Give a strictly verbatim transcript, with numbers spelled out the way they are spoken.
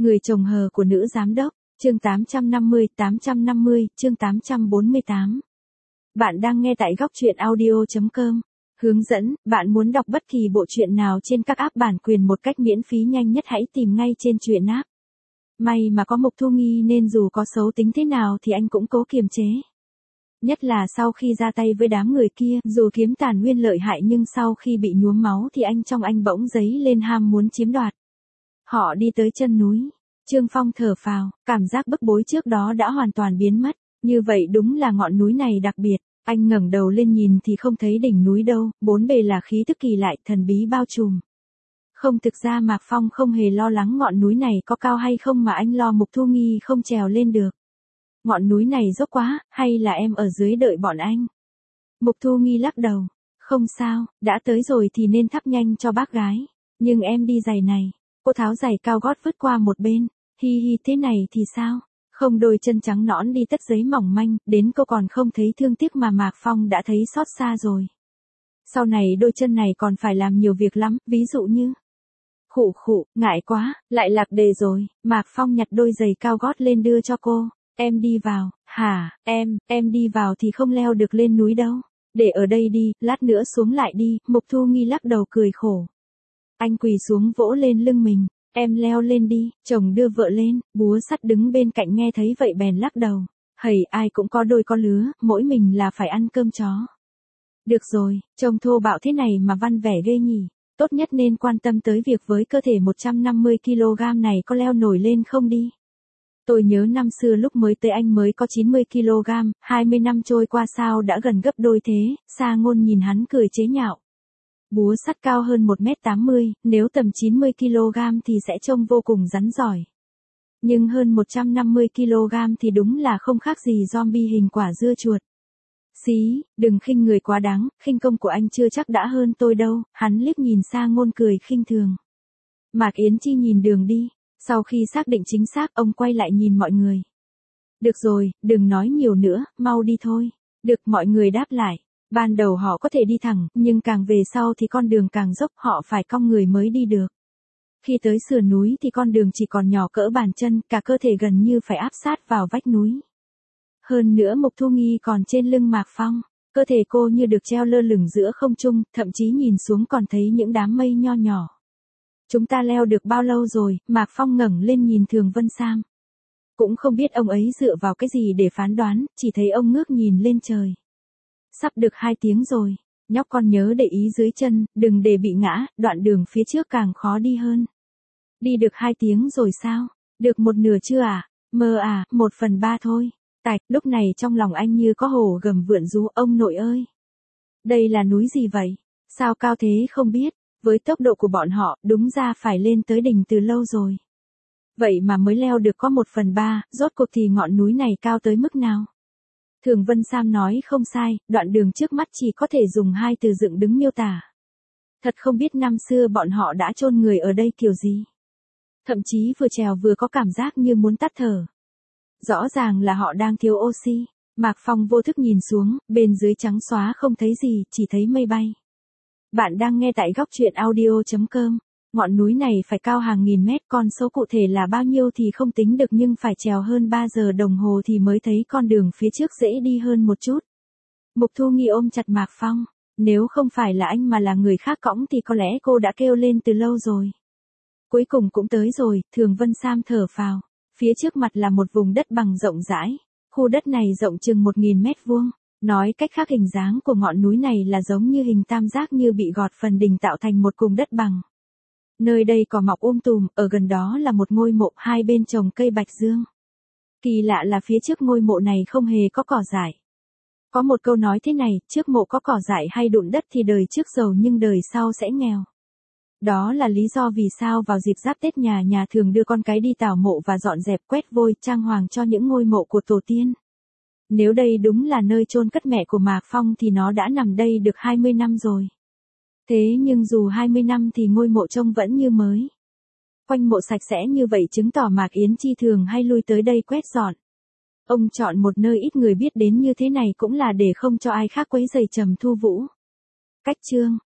Người chồng hờ của nữ giám đốc, chương tám trăm năm mươi, tám trăm năm mươi, chương tám trăm bốn mươi tám. Bạn đang nghe tại góc truyện audio chấm com. Hướng dẫn, bạn muốn đọc bất kỳ bộ truyện nào trên các app bản quyền một cách miễn phí nhanh nhất hãy tìm ngay trên truyện app. May mà có Mục Thu Nghi nên dù có xấu tính thế nào thì anh cũng cố kiềm chế. Nhất là sau khi ra tay với đám người kia, dù kiếm tàn nguyên lợi hại nhưng sau khi bị nhuốm máu thì anh trong anh bỗng dấy lên ham muốn chiếm đoạt. Họ đi tới chân núi. Trương Phong thở phào, cảm giác bức bối trước đó đã hoàn toàn biến mất. Như vậy đúng là ngọn núi này đặc biệt. Anh ngẩng đầu lên nhìn thì không thấy đỉnh núi đâu, bốn bề là khí tức kỳ lạ, thần bí bao trùm. Không, thực ra Mạc Phong không hề lo lắng ngọn núi này có cao hay không mà anh lo Mục Thu Nghi không trèo lên được. Ngọn núi này dốc quá, hay là em ở dưới đợi bọn anh? Mục Thu Nghi lắc đầu. Không sao, đã tới rồi thì nên thắp nhanh cho bác gái. Nhưng em đi giày này. Cô tháo giày cao gót vứt qua một bên. Hi hi, thế này thì sao? Không, đôi chân trắng nõn đi tất giấy mỏng manh, đến cô còn không thấy thương tiếc mà Mạc Phong đã thấy xót xa rồi. Sau này đôi chân này còn phải làm nhiều việc lắm, ví dụ như... Khụ khụ, ngại quá, lại lạc đề rồi. Mạc Phong nhặt đôi giày cao gót lên đưa cho cô. Em đi vào. Hả, em, em đi vào thì không leo được lên núi đâu. Để ở đây đi, lát nữa xuống lại đi. Mục Thu Nghi lắc đầu cười khổ. Anh quỳ xuống vỗ lên lưng mình. Em leo lên đi. Chồng đưa vợ lên. Búa sắt đứng bên cạnh nghe thấy vậy bèn lắc đầu. Hầy, ai cũng có đôi có lứa, mỗi mình là phải ăn cơm chó. Được rồi, chồng thô bạo thế này mà văn vẻ ghê nhỉ. Tốt nhất nên quan tâm tới việc với cơ thể một trăm năm mươi ki lô gam này có leo nổi lên không đi. Tôi nhớ năm xưa lúc mới tới anh mới có chín mươi ki lô gam, hai mươi năm trôi qua sao đã gần gấp đôi thế. Sa Ngôn nhìn hắn cười chế nhạo. Búa sắt cao hơn một mét tám mươi, nếu tầm chín mươi ki lô gam thì sẽ trông vô cùng rắn giỏi. Nhưng hơn một trăm năm mươi ki lô gam thì đúng là không khác gì zombie hình quả dưa chuột. Xí, đừng khinh người quá đáng, khinh công của anh chưa chắc đã hơn tôi đâu. Hắn liếc nhìn Sa Ngôn cười khinh thường. Mạc Yến Chi nhìn đường đi. Sau khi xác định chính xác, ông quay lại nhìn mọi người. Được rồi, đừng nói nhiều nữa, mau đi thôi. Được, mọi người đáp lại. Ban đầu họ có thể đi thẳng, nhưng càng về sau thì con đường càng dốc, họ phải cong người mới đi được. Khi tới sườn núi thì con đường chỉ còn nhỏ cỡ bàn chân, cả cơ thể gần như phải áp sát vào vách núi. Hơn nữa Mục Thu Nghi còn trên lưng Mạc Phong, cơ thể cô như được treo lơ lửng giữa không trung, thậm chí nhìn xuống còn thấy những đám mây nho nhỏ. Chúng ta leo được bao lâu rồi? Mạc Phong ngẩng lên nhìn Thường Vân Sam. Cũng không biết ông ấy dựa vào cái gì để phán đoán, chỉ thấy ông ngước nhìn lên trời. Sắp được hai tiếng rồi, nhóc con nhớ để ý dưới chân, đừng để bị ngã, đoạn đường phía trước càng khó đi hơn. Đi được hai tiếng rồi sao? Được một nửa chưa à? Mơ à, một phần ba thôi. Tạch, lúc này trong lòng anh như có hổ gầm vượn rú, ông nội ơi. Đây là núi gì vậy? Sao cao thế không biết? Với tốc độ của bọn họ, đúng ra phải lên tới đỉnh từ lâu rồi. Vậy mà mới leo được có một phần ba, rốt cuộc thì ngọn núi này cao tới mức nào? Thường Vân Sam nói không sai, đoạn đường trước mắt chỉ có thể dùng hai từ dựng đứng miêu tả. Thật không biết năm xưa bọn họ đã chôn người ở đây kiểu gì. Thậm chí vừa trèo vừa có cảm giác như muốn tắt thở. Rõ ràng là họ đang thiếu oxy. Mạc Phong vô thức nhìn xuống, bên dưới trắng xóa không thấy gì, chỉ thấy mây bay. Bạn đang nghe tại góc truyện audio chấm com. Ngọn núi này phải cao hàng nghìn mét, con số cụ thể là bao nhiêu thì không tính được nhưng phải trèo hơn ba giờ đồng hồ thì mới thấy con đường phía trước dễ đi hơn một chút. Mục Thu Nghi ôm chặt Mạc Phong. Nếu không phải là anh mà là người khác cõng thì có lẽ cô đã kêu lên từ lâu rồi. Cuối cùng cũng tới rồi, Thường Vân Sam thở phào. Phía trước mặt là một vùng đất bằng rộng rãi. Khu đất này rộng chừng một nghìn mét vuông. Nói cách khác hình dáng của ngọn núi này là giống như hình tam giác như bị gọt phần đỉnh tạo thành một vùng đất bằng. Nơi đây cỏ mọc um tùm, ở gần đó là một ngôi mộ, hai bên trồng cây bạch dương. Kỳ lạ là phía trước ngôi mộ này không hề có cỏ dại. Có một câu nói thế này, trước mộ có cỏ dại hay đụn đất thì đời trước giàu nhưng đời sau sẽ nghèo. Đó là lý do vì sao vào dịp giáp Tết nhà nhà thường đưa con cái đi tảo mộ và dọn dẹp quét vôi, trang hoàng cho những ngôi mộ của tổ tiên. Nếu đây đúng là nơi chôn cất mẹ của Mạc Phong thì nó đã nằm đây được hai mươi năm rồi. Thế nhưng dù hai mươi năm thì ngôi mộ trông vẫn như mới. Quanh mộ sạch sẽ như vậy chứng tỏ Mạc Yến Chi thường hay lui tới đây quét dọn. Ông chọn một nơi ít người biết đến như thế này cũng là để không cho ai khác quấy rầy Trầm Thu Vũ. Cách chương